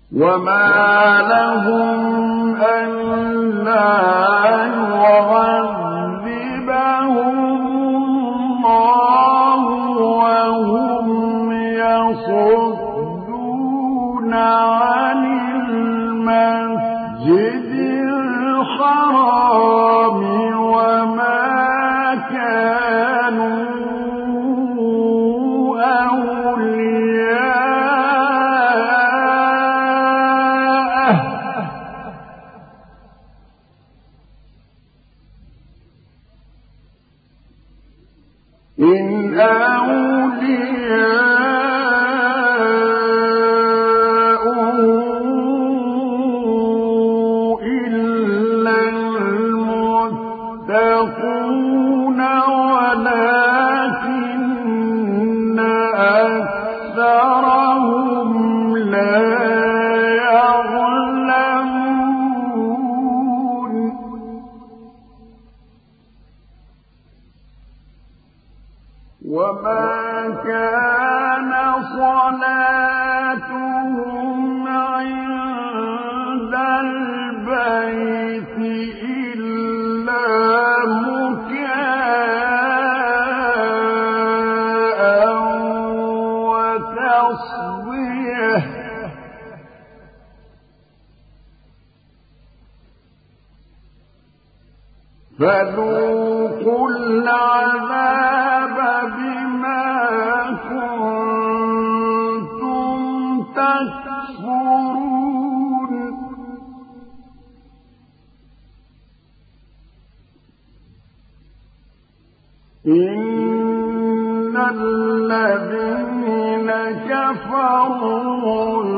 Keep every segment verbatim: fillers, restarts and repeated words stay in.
وما لهم ألا يعذبهم الله وهم يصدون عن المسجد الحرام وما كانوا أولياءه إن أولياؤه إلا المتقون ولكن أكثرهم لا يعلمون وما كان صلاتهم عند البيت إلا مكاء وتصديه فذوقوا العذاب بما كنتم تكفرون إن الذين كفروا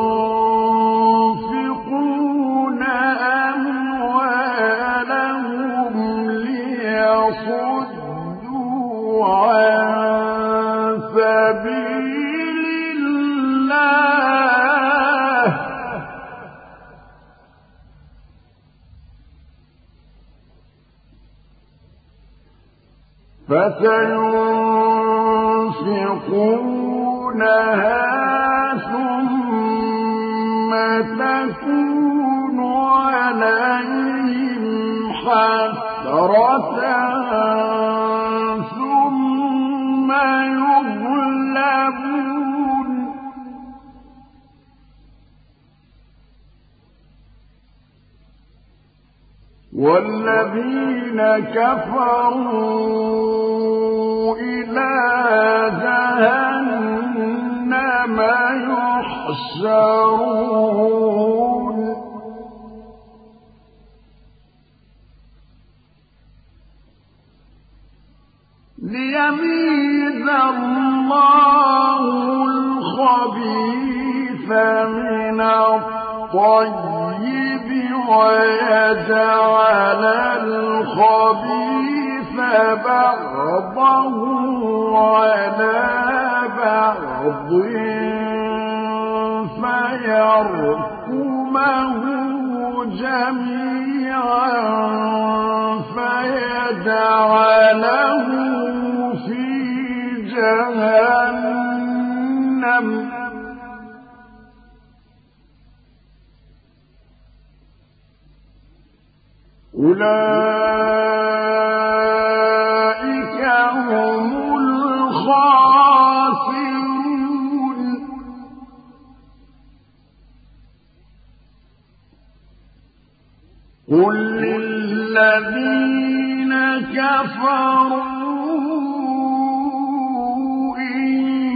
ينفقون أموالهم ليصدوا عن سبيل الله فسينفقونها ثم تكون عليهم حسرة ثم يغلبون والذين كفروا إلى جهنم يحشرون ليميز الله الخبيث من الطيب ويجعل الخبيث بعضه على بعض فيركمه جميعا فيجعله في جهنم أولئك هم الخاسرون قل للذين كفروا إن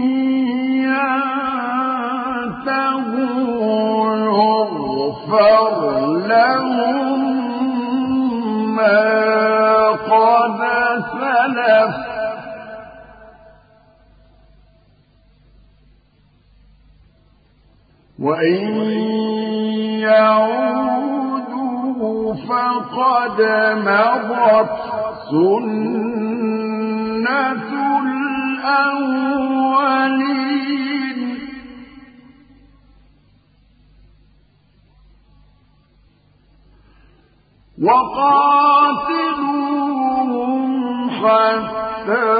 ينتهوا يغفر لهم ما قد سلف وإن يعودوا فقد مضت سنة الأولين وقاتلوهم حتى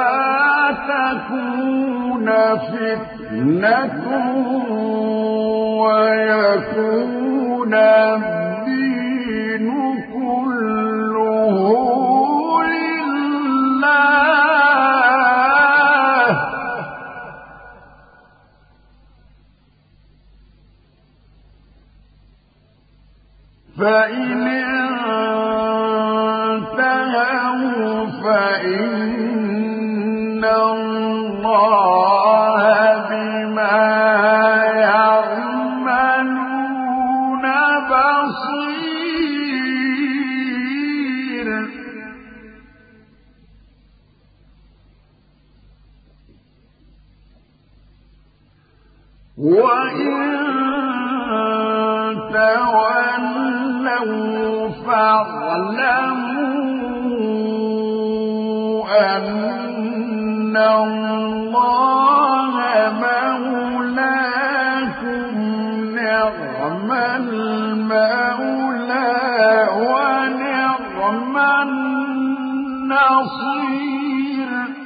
لا تكون فتنة ويكون الدين كله لله. فإن انتهوا فإن الله بما يعملون بصير. وإن تولوا فاعلموا أن الله مولاكم نعم المولى ونعم النصير.